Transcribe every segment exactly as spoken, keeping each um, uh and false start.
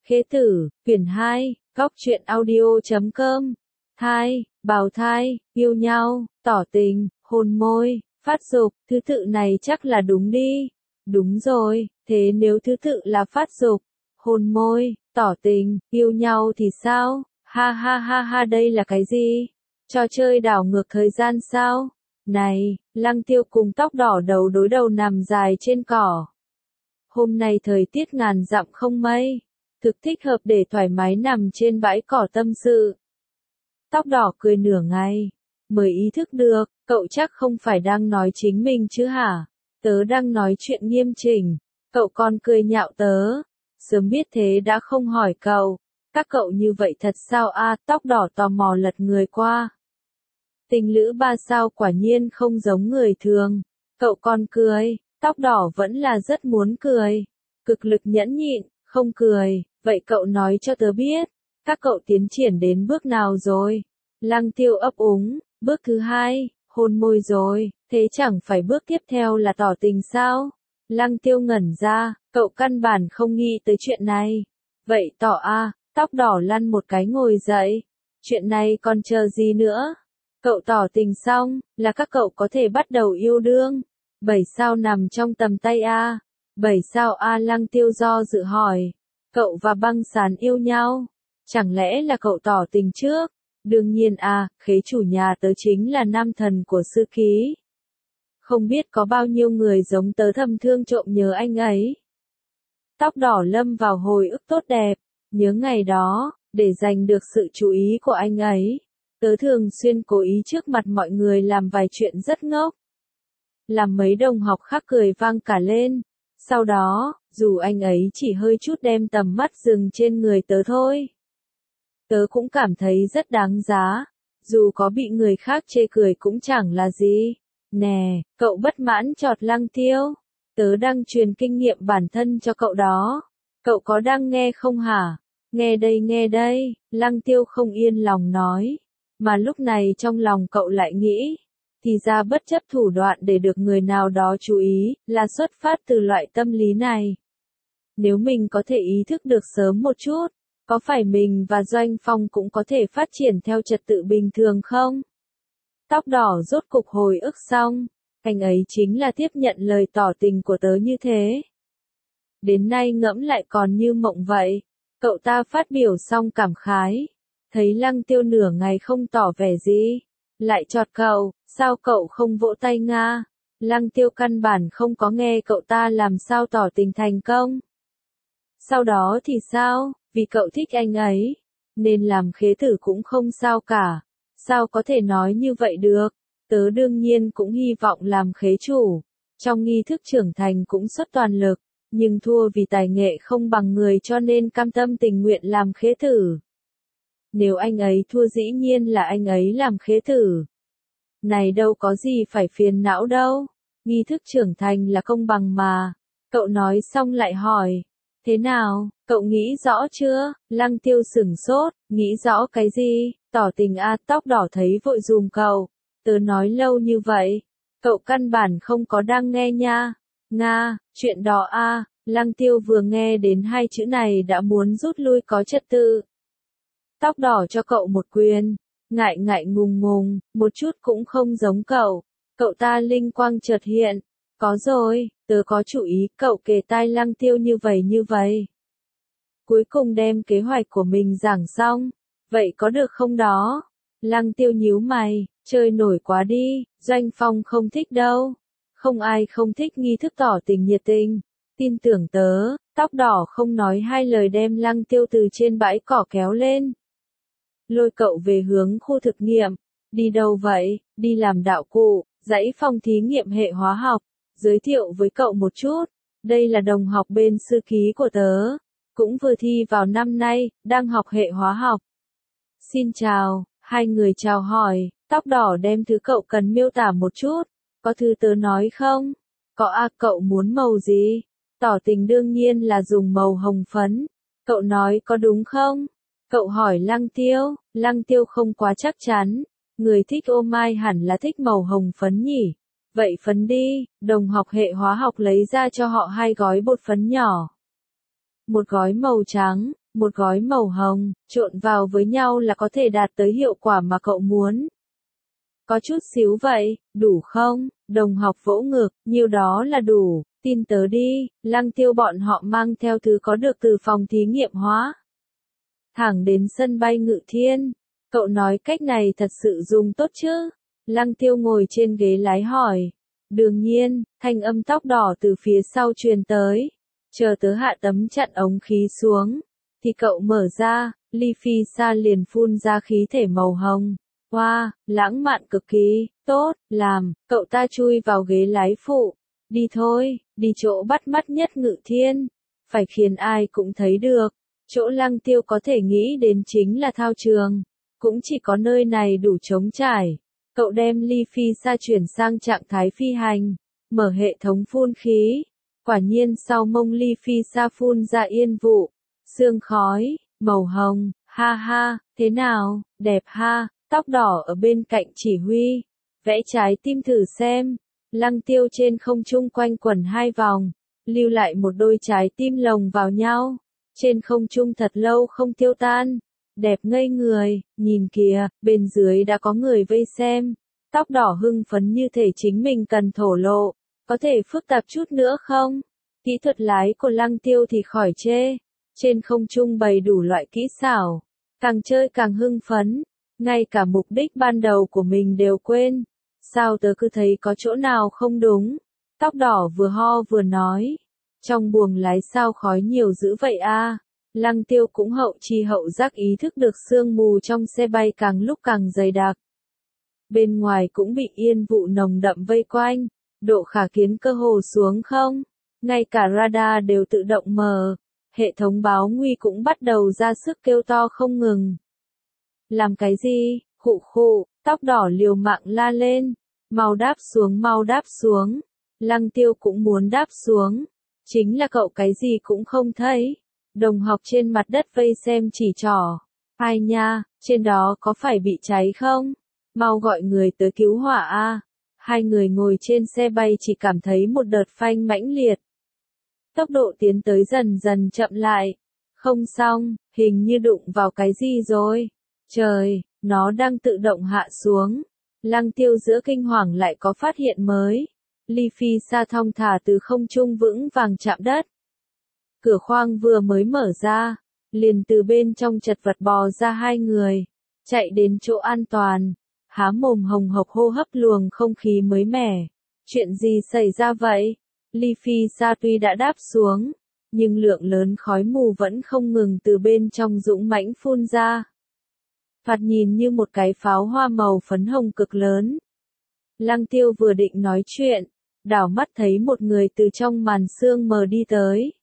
Khế tử, quyển hai, góc truyện audio chấm com. Thai, bào thai, yêu nhau, tỏ tình, hôn môi, phát dục, thứ tự này chắc là đúng đi. Đúng rồi, thế nếu thứ tự là phát dục, hôn môi, tỏ tình, yêu nhau thì sao? Ha ha ha ha, đây là cái gì? Trò chơi đảo ngược thời gian sao? Này, Lăng Tiêu cùng tóc đỏ đầu đối đầu nằm dài trên cỏ. Hôm nay thời tiết ngàn dặm không mây, thực thích hợp để thoải mái nằm trên bãi cỏ tâm sự. Tóc đỏ cười nửa ngày, mới ý thức được, cậu chắc không phải đang nói chính mình chứ hả? Tớ đang nói chuyện nghiêm chỉnh, cậu còn cười nhạo tớ. Sớm biết thế đã không hỏi cậu, các cậu như vậy thật sao a? À, tóc đỏ tò mò lật người qua. Tình lữ ba sao quả nhiên không giống người thường, cậu còn cười, tóc đỏ vẫn là rất muốn cười, cực lực nhẫn nhịn, không cười, vậy cậu nói cho tớ biết, các cậu tiến triển đến bước nào rồi? Lăng Tiêu ấp úng, bước thứ hai, hôn môi rồi, thế chẳng phải bước tiếp theo là tỏ tình sao? Lăng Tiêu ngẩn ra, cậu căn bản không nghĩ tới chuyện này. Vậy tỏ a, à, tóc đỏ lăn một cái ngồi dậy. Chuyện này còn chờ gì nữa? Cậu tỏ tình xong, là các cậu có thể bắt đầu yêu đương. Bảy sao nằm trong tầm tay a. À? Bảy sao a? À, Lăng Tiêu do dự hỏi. Cậu và băng sán yêu nhau. Chẳng lẽ là cậu tỏ tình trước? Đương nhiên a, à, khế chủ nhà tớ chính là nam thần của sư ký. Không biết có bao nhiêu người giống tớ thầm thương trộm nhớ anh ấy. Tóc đỏ lâm vào hồi ức tốt đẹp, nhớ ngày đó, để giành được sự chú ý của anh ấy. Tớ thường xuyên cố ý trước mặt mọi người làm vài chuyện rất ngốc. Làm mấy đồng học khác cười vang cả lên. Sau đó, dù anh ấy chỉ hơi chút đem tầm mắt dừng trên người tớ thôi. Tớ cũng cảm thấy rất đáng giá. Dù có bị người khác chê cười cũng chẳng là gì. Nè, cậu bất mãn chọt Lăng Tiêu. Tớ đang truyền kinh nghiệm bản thân cho cậu đó. Cậu có đang nghe không hả? Nghe đây nghe đây, Lăng Tiêu không yên lòng nói. Mà lúc này trong lòng cậu lại nghĩ. Thì ra bất chấp thủ đoạn để được người nào đó chú ý, là xuất phát từ loại tâm lý này. Nếu mình có thể ý thức được sớm một chút, có phải mình và Doanh Phong cũng có thể phát triển theo trật tự bình thường không? Tóc đỏ rốt cục hồi ức xong, anh ấy chính là tiếp nhận lời tỏ tình của tớ như thế. Đến nay ngẫm lại còn như mộng vậy, cậu ta phát biểu xong cảm khái, thấy Lăng Tiêu nửa ngày không tỏ vẻ gì, lại chọt cậu, sao cậu không vỗ tay nga? Lăng Tiêu căn bản không có nghe cậu ta làm sao tỏ tình thành công. Sau đó thì sao, vì cậu thích anh ấy, nên làm khế tử cũng không sao cả. Sao có thể nói như vậy được? Tớ đương nhiên cũng hy vọng làm khế chủ. Trong nghi thức trưởng thành cũng xuất toàn lực, nhưng thua vì tài nghệ không bằng người cho nên cam tâm tình nguyện làm khế tử. Nếu anh ấy thua dĩ nhiên là anh ấy làm khế tử. Này đâu có gì phải phiền não đâu. Nghi thức trưởng thành là công bằng mà. Cậu nói xong lại hỏi. Thế nào, cậu nghĩ rõ chưa? Lăng Tiêu sửng sốt, nghĩ rõ cái gì? Tỏ tình a, à, tóc đỏ thấy vội dùm cậu. Tớ nói lâu như vậy, cậu căn bản không có đang nghe nha. Nga, chuyện đó a, à, Lăng Tiêu vừa nghe đến hai chữ này đã muốn rút lui có trật tự. Tóc đỏ cho cậu một quyền, ngại ngại ngùng ngùng, một chút cũng không giống cậu. Cậu ta linh quang chợt hiện, có rồi, tớ có chủ ý, cậu kề tai Lăng Tiêu như vậy như vậy. Cuối cùng đem kế hoạch của mình giảng xong, vậy có được không đó? Lăng Tiêu nhíu mày, chơi nổi quá đi, Doanh Phong không thích đâu. Không ai không thích nghi thức tỏ tình nhiệt tình. Tin tưởng tớ, tóc đỏ không nói hai lời đem Lăng Tiêu từ trên bãi cỏ kéo lên. Lôi cậu về hướng khu thực nghiệm. Đi đâu vậy? Đi làm đạo cụ, dãy phòng thí nghiệm hệ hóa học. Giới thiệu với cậu một chút. Đây là đồng học bên sư ký của tớ. Cũng vừa thi vào năm nay, đang học hệ hóa học. Xin chào, hai người chào hỏi, tóc đỏ đem thứ cậu cần miêu tả một chút. Có thứ tớ nói không? Có a, à, cậu muốn màu gì? Tỏ tình đương nhiên là dùng màu hồng phấn. Cậu nói có đúng không? Cậu hỏi Lăng Tiêu, Lăng Tiêu không quá chắc chắn. Người thích ô mai hẳn là thích màu hồng phấn nhỉ? Vậy phấn đi, đồng học hệ hóa học lấy ra cho họ hai gói bột phấn nhỏ. Một gói màu trắng, một gói màu hồng, trộn vào với nhau là có thể đạt tới hiệu quả mà cậu muốn. Có chút xíu vậy, đủ không? Đồng học vỗ ngực, nhiêu đó là đủ, tin tớ đi, Lăng Tiêu bọn họ mang theo thứ có được từ phòng thí nghiệm hóa. Thẳng đến sân bay Ngự Thiên, cậu nói cách này thật sự dùng tốt chứ? Lăng Tiêu ngồi trên ghế lái hỏi. Đương nhiên, thanh âm tóc đỏ từ phía sau truyền tới. Chờ tớ hạ tấm chặn ống khí xuống, thì cậu mở ra, ly phi sa liền phun ra khí thể màu hồng. Wow, lãng mạn cực kỳ, tốt, làm, cậu ta chui vào ghế lái phụ. Đi thôi, đi chỗ bắt mắt nhất Ngự Thiên. Phải khiến ai cũng thấy được. Chỗ Lăng Tiêu có thể nghĩ đến chính là thao trường. Cũng chỉ có nơi này đủ trống trải. Cậu đem ly phi sa chuyển sang trạng thái phi hành. Mở hệ thống phun khí. Quả nhiên sau mông ly phi sa phun ra yên vụ. Sương khói, màu hồng, ha ha, thế nào, đẹp ha. Tóc đỏ ở bên cạnh chỉ huy. Vẽ trái tim thử xem. Lăng Tiêu trên không trung quanh quẩn hai vòng. Lưu lại một đôi trái tim lồng vào nhau. Trên không trung thật lâu không tiêu tan. Đẹp ngây người, nhìn kìa, bên dưới đã có người vây xem. Tóc đỏ hưng phấn như thể chính mình cần thổ lộ. Có thể phức tạp chút nữa không? Kỹ thuật lái của Lăng Tiêu thì khỏi chê. Trên không trung bày đủ loại kỹ xảo. Càng chơi càng hưng phấn. Ngay cả mục đích ban đầu của mình đều quên. Sao tớ cứ thấy có chỗ nào không đúng? Tóc đỏ vừa ho vừa nói. Trong buồng lái sao khói nhiều dữ vậy a? Lăng Tiêu cũng hậu chi hậu giác ý thức được sương mù trong xe bay càng lúc càng dày đặc. Bên ngoài cũng bị yên vụ nồng đậm vây quanh. Độ khả kiến cơ hồ xuống không? Ngay cả radar đều tự động mở. Hệ thống báo nguy cũng bắt đầu ra sức kêu to không ngừng. Làm cái gì? Khụ khụ, tóc đỏ liều mạng la lên. Mau đáp xuống, mau đáp xuống. Lăng Tiêu cũng muốn đáp xuống. Chính là cậu cái gì cũng không thấy. Đồng học trên mặt đất vây xem chỉ trỏ. Ai nha, trên đó có phải bị cháy không? Mau gọi người tới cứu hỏa a. Hai người ngồi trên xe bay chỉ cảm thấy một đợt phanh mãnh liệt. Tốc độ tiến tới dần dần chậm lại. Không xong, hình như đụng vào cái gì rồi. Trời, nó đang tự động hạ xuống. Lăng Tiêu giữa kinh hoàng lại có phát hiện mới. Ly phi sa thong thả từ không trung vững vàng chạm đất. Cửa khoang vừa mới mở ra, liền từ bên trong chật vật bò ra hai người, chạy đến chỗ an toàn, há mồm hồng hộc hô hấp luồng không khí mới mẻ. Chuyện gì xảy ra vậy? Ly phi sa tuy đã đáp xuống, nhưng lượng lớn khói mù vẫn không ngừng từ bên trong dũng mãnh phun ra. Thoạt nhìn như một cái pháo hoa màu phấn hồng cực lớn. Lăng Tiêu vừa định nói chuyện, đảo mắt thấy một người từ trong màn sương mờ đi tới.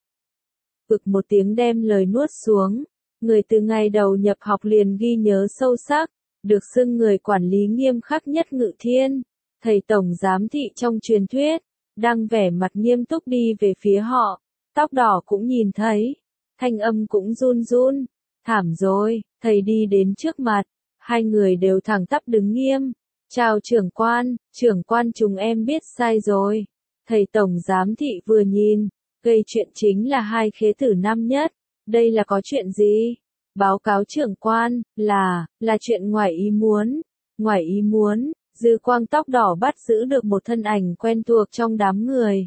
Cực một tiếng đem lời nuốt xuống, người từ ngày đầu nhập học liền ghi nhớ sâu sắc, được xưng người quản lý nghiêm khắc nhất Ngự Thiên, thầy tổng giám thị trong truyền thuyết, đang vẻ mặt nghiêm túc đi về phía họ, tóc đỏ cũng nhìn thấy, thanh âm cũng run run, thảm rồi, thầy đi đến trước mặt, hai người đều thẳng tắp đứng nghiêm, chào trưởng quan, trưởng quan chúng em biết sai rồi, thầy tổng giám thị vừa nhìn. Gây chuyện chính là hai khế tử năm nhất, đây là có chuyện gì? Báo cáo trưởng quan, là, là chuyện ngoài ý muốn, ngoài ý muốn, dư quang tóc đỏ bắt giữ được một thân ảnh quen thuộc trong đám người.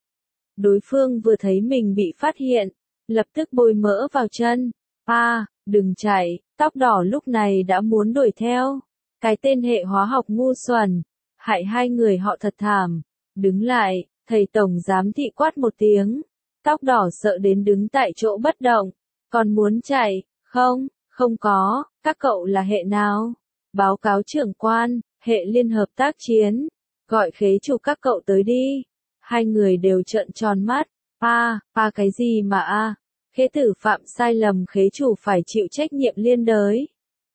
Đối phương vừa thấy mình bị phát hiện, lập tức bôi mỡ vào chân, a, đừng chạy, tóc đỏ lúc này đã muốn đuổi theo, cái tên hệ hóa học ngu xuẩn, hại hai người họ thật thảm, đứng lại. Thầy tổng giám thị quát một tiếng, tóc đỏ sợ đến đứng tại chỗ bất động, còn muốn chạy, không, không có, các cậu là hệ nào? Báo cáo trưởng quan, hệ liên hợp tác chiến, gọi khế chủ các cậu tới đi. Hai người đều trợn tròn mắt, a, a cái gì mà a, khế tử phạm sai lầm khế chủ phải chịu trách nhiệm liên đới.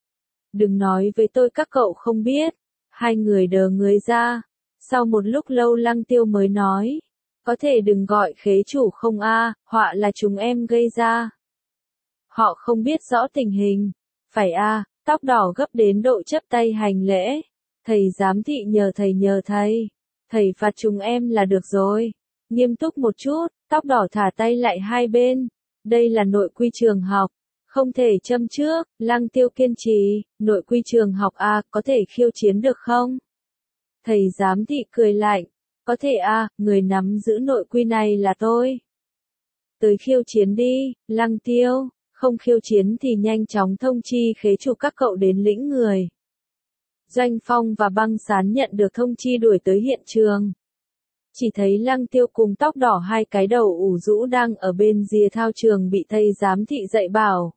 Đừng nói với tôi các cậu không biết, hai người đờ người ra. Sau một lúc lâu Lăng Tiêu mới nói, có thể đừng gọi khế chủ không a, họa là chúng em gây ra. Họ không biết rõ tình hình, phải a, tóc đỏ gấp đến độ chấp tay hành lễ. Thầy giám thị nhờ thầy nhờ thầy, thầy phạt chúng em là được rồi. Nghiêm túc một chút, tóc đỏ thả tay lại hai bên, đây là nội quy trường học, Không thể châm trước, Lăng Tiêu kiên trì, nội quy trường học a, có thể khiêu chiến được không? Thầy giám thị cười lạnh, có thể a, người nắm giữ nội quy này là tôi. Tới khiêu chiến đi, Lăng Tiêu, không khiêu chiến thì nhanh chóng thông chi khế chủ các cậu đến lĩnh người. Doanh Phong và Băng Sán nhận được thông chi đuổi tới hiện trường. Chỉ thấy Lăng Tiêu cùng tóc đỏ hai cái đầu ủ rũ đang ở bên rìa thao trường bị thầy giám thị dạy bảo.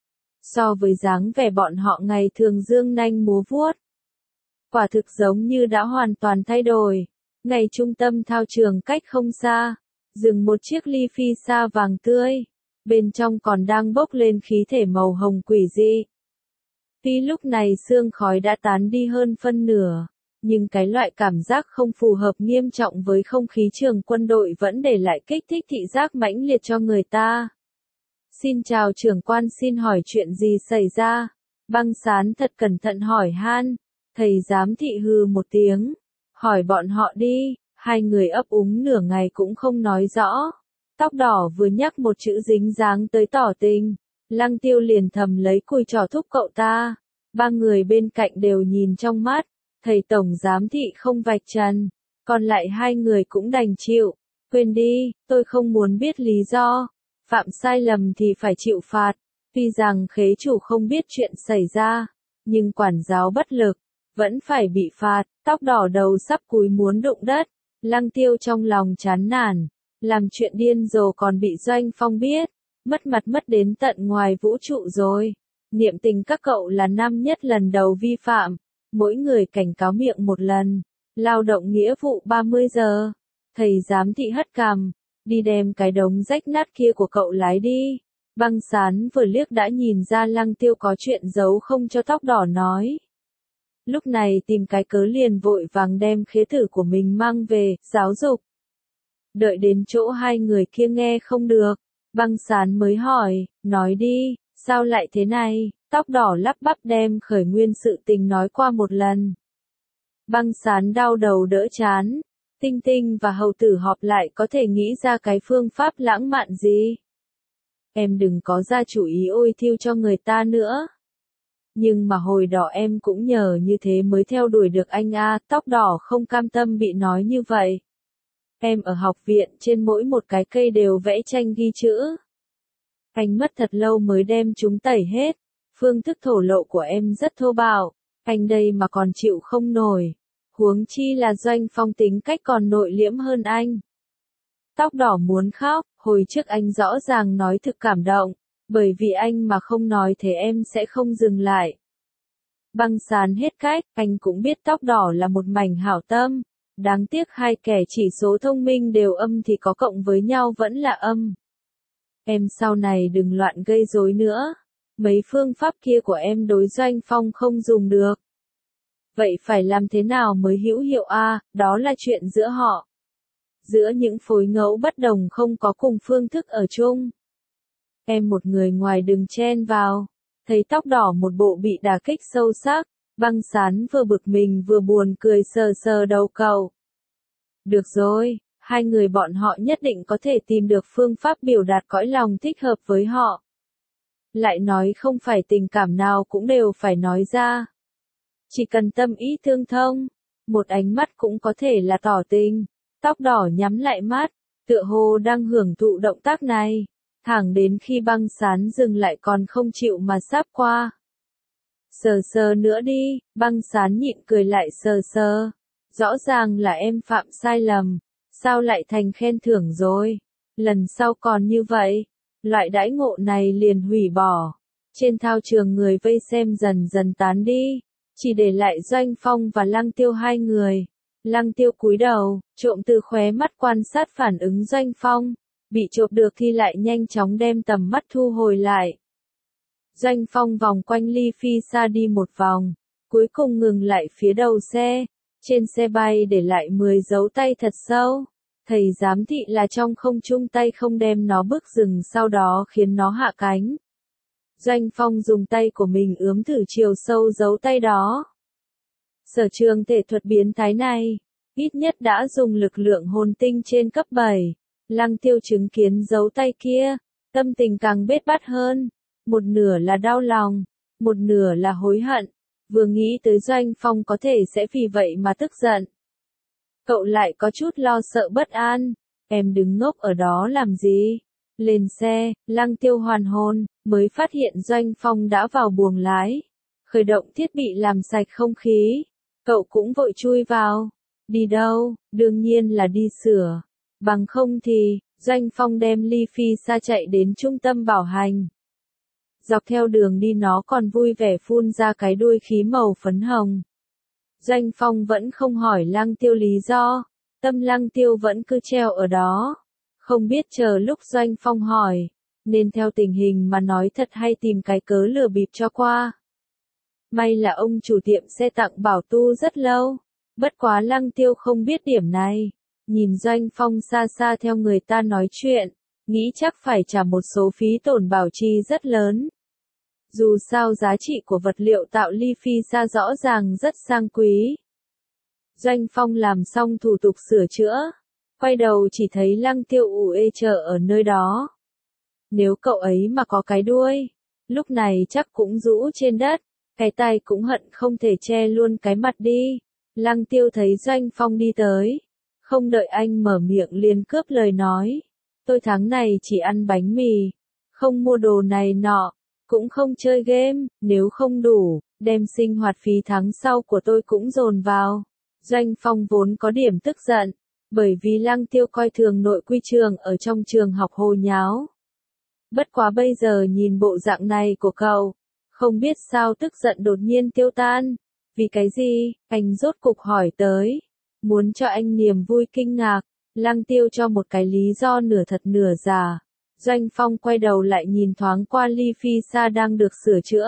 So với dáng vẻ bọn họ ngày thường dương nanh múa vuốt, quả thực giống như đã hoàn toàn thay đổi. Ngày trung tâm thao trường cách không xa, dừng một chiếc ly phi sa vàng tươi, bên trong còn đang bốc lên khí thể màu hồng quỷ dị. Tuy lúc này sương khói đã tán đi hơn phân nửa, nhưng cái loại cảm giác không phù hợp nghiêm trọng với không khí trường quân đội vẫn để lại kích thích thị giác mãnh liệt cho người ta. Xin chào trưởng quan, xin hỏi chuyện gì xảy ra? Băng Sán thật cẩn thận hỏi han. Thầy giám thị hừ một tiếng, hỏi bọn họ đi. Hai người ấp úng nửa ngày cũng không nói rõ. Tóc đỏ vừa nhắc một chữ dính dáng tới tỏ tình, Lăng Tiêu liền thầm lấy cùi trỏ thúc cậu ta. Ba người bên cạnh đều nhìn trong mắt, thầy tổng giám thị không vạch trần, còn lại hai người cũng đành chịu. Quên đi, tôi không muốn biết lý do. Phạm sai lầm thì phải chịu phạt. Tuy rằng khế chủ không biết chuyện xảy ra, nhưng quản giáo bất lực, vẫn phải bị phạt. Tóc đỏ đầu sắp cúi muốn đụng đất. Lăng Tiêu trong lòng chán nản, làm chuyện điên rồ còn bị Doanh Phong biết, mất mặt mất đến tận ngoài vũ trụ rồi. Niệm tình các cậu là năm nhất lần đầu vi phạm, mỗi người cảnh cáo miệng một lần, lao động nghĩa vụ ba mươi giờ. Thầy giám thị hất cằm, đi đem cái đống rách nát kia của cậu lái đi. Băng Sán vừa liếc đã nhìn ra Lăng Tiêu có chuyện giấu không cho tóc đỏ nói. Lúc này tìm cái cớ liền vội vàng đem khế thử của mình mang về, giáo dục. Đợi đến chỗ hai người kia nghe không được, Băng Sán mới hỏi, nói đi, sao lại thế này? Tóc đỏ lắp bắp đem khởi nguyên sự tình nói qua một lần. Băng Sán đau đầu đỡ chán, Tinh Tinh và hầu tử họp lại có thể nghĩ ra cái phương pháp lãng mạn gì? Em đừng có ra chủ ý ôi thiêu cho người ta nữa. Nhưng mà hồi đó em cũng nhờ như thế mới theo đuổi được anh a. Tóc đỏ không cam tâm bị nói như vậy. Em ở học viện trên mỗi một cái cây đều vẽ tranh ghi chữ. Anh mất thật lâu mới đem chúng tẩy hết. Phương thức thổ lộ của em rất thô bạo. Anh đây mà còn chịu không nổi. Huống chi là Doanh Phong tính cách còn nội liễm hơn anh. Tóc đỏ muốn khóc, hồi trước anh rõ ràng nói thực cảm động, bởi vì anh mà không nói thế em sẽ không dừng lại. Băng Sán hết cách, anh cũng biết tóc đỏ là một mảnh hảo tâm, đáng tiếc hai kẻ chỉ số thông minh đều âm thì có cộng với nhau vẫn là âm. Em sau này đừng loạn gây rối nữa, mấy phương pháp kia của em đối Doanh Phong không dùng được. Vậy phải làm thế nào mới hữu hiệu a? À, đó là chuyện giữa họ. Giữa những phối ngẫu bất đồng không có cùng phương thức ở chung. Em một người ngoài đừng chen vào. Thấy tóc đỏ một bộ bị đả kích sâu sắc, Băng Sán vừa bực mình vừa buồn cười sờ sờ đầu cậu. Được rồi, hai người bọn họ nhất định có thể tìm được phương pháp biểu đạt cõi lòng thích hợp với họ. Lại nói không phải tình cảm nào cũng đều phải nói ra. Chỉ cần tâm ý tương thông, một ánh mắt cũng có thể là tỏ tình. Tóc đỏ nhắm lại mắt, tựa hồ đang hưởng thụ động tác này, thẳng đến khi Băng Sán dừng lại còn không chịu mà sáp qua. Sờ sờ nữa đi, Băng Sán nhịn cười lại sờ sờ. Rõ ràng là em phạm sai lầm, sao lại thành khen thưởng rồi? Lần sau còn như vậy, loại đãi ngộ này liền hủy bỏ. Trên thao trường người vây xem dần dần tán đi, chỉ để lại Doanh Phong và Lăng Tiêu hai người. Lăng Tiêu cúi đầu, trộm từ khóe mắt quan sát phản ứng Doanh Phong, bị chộp được thì lại nhanh chóng đem tầm mắt thu hồi lại. Doanh Phong vòng quanh ly phi xa đi một vòng, cuối cùng ngừng lại phía đầu xe, trên xe bay để lại mười dấu tay thật sâu. Thầy giám thị là trong không trung tay không đem nó bước dừng sau đó khiến nó hạ cánh. Doanh Phong dùng tay của mình ướm thử chiều sâu dấu tay đó. Sở trường thể thuật biến thái này, ít nhất đã dùng lực lượng hồn tinh trên cấp bảy. Lăng Tiêu chứng kiến dấu tay kia, tâm tình càng bết bát hơn. một nửa là đau lòng, một nửa là hối hận, vừa nghĩ tới Doanh Phong có thể sẽ vì vậy mà tức giận. Cậu lại có chút lo sợ bất an, em đứng ngốc ở đó làm gì? Lên xe, Lăng Tiêu hoàn hồn, mới phát hiện Doanh Phong đã vào buồng lái, khởi động thiết bị làm sạch không khí. Cậu cũng vội chui vào. Đi đâu? Đương nhiên là đi sửa. Bằng không thì, Doanh Phong đem Ly Phi Sa chạy đến trung tâm bảo hành. Dọc theo đường đi nó còn vui vẻ phun ra cái đuôi khí màu phấn hồng. Doanh Phong vẫn không hỏi Lăng Tiêu lý do, tâm Lăng Tiêu vẫn cứ treo ở đó. Không biết chờ lúc Doanh Phong hỏi, nên theo tình hình mà nói thật hay tìm cái cớ lừa bịp cho qua. May là ông chủ tiệm xe tặng bảo tu rất lâu, bất quá Lăng Tiêu không biết điểm này. Nhìn Doanh Phong xa xa theo người ta nói chuyện, nghĩ chắc phải trả một số phí tổn bảo trì rất lớn. Dù sao giá trị của vật liệu tạo Ly Phi Sa rõ ràng rất sang quý. Doanh Phong làm xong thủ tục sửa chữa, quay đầu chỉ thấy Lăng Tiêu ủ ê chờ ở nơi đó. Nếu cậu ấy mà có cái đuôi, lúc này chắc cũng rũ trên đất, cái tay cũng hận không thể che luôn cái mặt đi. Lăng Tiêu thấy Doanh Phong đi tới, không đợi anh mở miệng liền cướp lời nói. Tôi tháng này chỉ ăn bánh mì, không mua đồ này nọ, cũng không chơi game, nếu không đủ, đem sinh hoạt phí tháng sau của tôi cũng dồn vào. Doanh Phong vốn có điểm tức giận, bởi vì Lăng Tiêu coi thường nội quy trường ở trong trường học hồ nháo. Bất quá bây giờ nhìn bộ dạng này của cậu, không biết sao tức giận đột nhiên tiêu tan. Vì cái gì? Anh rốt cục hỏi tới. Muốn cho anh niềm vui kinh ngạc, Lăng Tiêu cho một cái lý do nửa thật nửa giả. Doanh Phong quay đầu lại nhìn thoáng qua Ly Phi Sa đang được sửa chữa.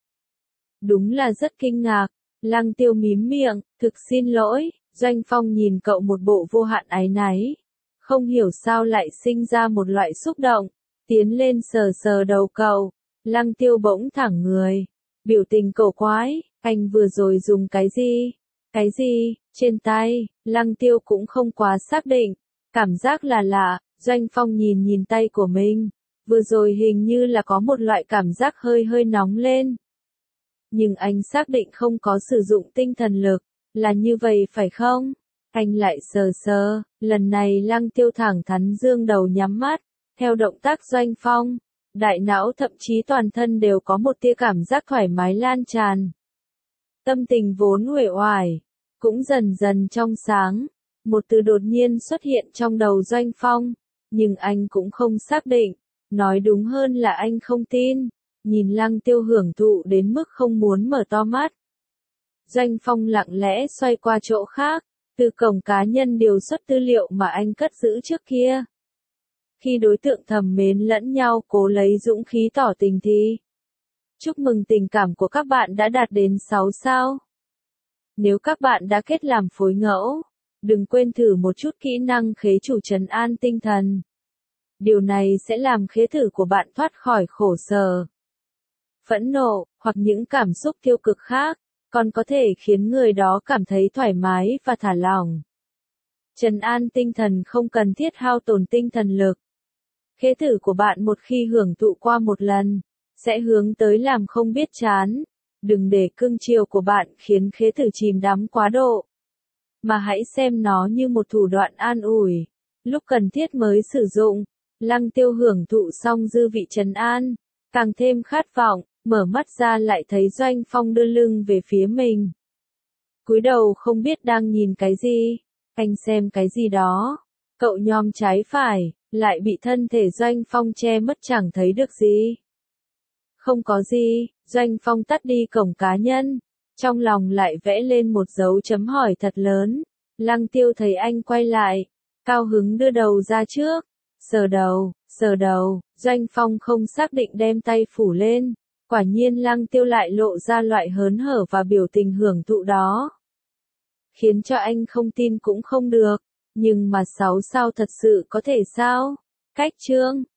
Đúng là rất kinh ngạc. Lăng Tiêu mím miệng, thực xin lỗi. Doanh Phong nhìn cậu một bộ vô hạn áy náy, không hiểu sao lại sinh ra một loại xúc động, tiến lên sờ sờ đầu cậu. Lăng Tiêu bỗng thẳng người, biểu tình cổ quái, anh vừa rồi dùng cái gì? Cái gì? Trên tay? Lăng Tiêu cũng không quá xác định, cảm giác là lạ. Doanh Phong nhìn nhìn tay của mình, vừa rồi hình như là có một loại cảm giác hơi hơi nóng lên. Nhưng anh xác định không có sử dụng tinh thần lực, là như vậy phải không? Anh lại sờ sờ, lần này Lăng Tiêu thẳng thắn dương đầu nhắm mắt, theo động tác Doanh Phong, đại não thậm chí toàn thân đều có một tia cảm giác thoải mái lan tràn. Tâm tình vốn uể oải, cũng dần dần trong sáng, một từ đột nhiên xuất hiện trong đầu Doanh Phong, nhưng anh cũng không xác định, nói đúng hơn là anh không tin, nhìn Lăng Tiêu hưởng thụ đến mức không muốn mở to mắt. Doanh Phong lặng lẽ xoay qua chỗ khác, từ cổng cá nhân điều xuất tư liệu mà anh cất giữ trước kia. Khi đối tượng thầm mến lẫn nhau cố lấy dũng khí tỏ tình thì chúc mừng tình cảm của các bạn đã đạt đến sáu sao. Nếu các bạn đã kết làm phối ngẫu, đừng quên thử một chút kỹ năng khế chủ trấn an tinh thần. Điều này sẽ làm khế thử của bạn thoát khỏi khổ sở, phẫn nộ, hoặc những cảm xúc tiêu cực khác, còn có thể khiến người đó cảm thấy thoải mái và thả lỏng. Trấn an tinh thần không cần thiết hao tổn tinh thần lực. Khế thử của bạn một khi hưởng thụ qua một lần, sẽ hướng tới làm không biết chán. Đừng để cưng chiều của bạn khiến khế thử chìm đắm quá độ, mà hãy xem nó như một thủ đoạn an ủi, lúc cần thiết mới sử dụng. Lăng Tiêu hưởng thụ xong dư vị trấn an, càng thêm khát vọng, mở mắt ra lại thấy Doanh Phong đưa lưng về phía mình. Cúi đầu không biết đang nhìn cái gì, anh xem cái gì đó. Cậu nhòm trái phải, lại bị thân thể Doanh Phong che mất chẳng thấy được gì. Không có gì, Doanh Phong tắt đi cổng cá nhân, trong lòng lại vẽ lên một dấu chấm hỏi thật lớn. Lăng Tiêu thấy anh quay lại, cao hứng đưa đầu ra trước, sờ đầu, sờ đầu. Doanh Phong không xác định đem tay phủ lên, quả nhiên Lăng Tiêu lại lộ ra loại hớn hở và biểu tình hưởng thụ đó. Khiến cho anh không tin cũng không được, nhưng mà sáu sao thật sự có thể sao? Cách chương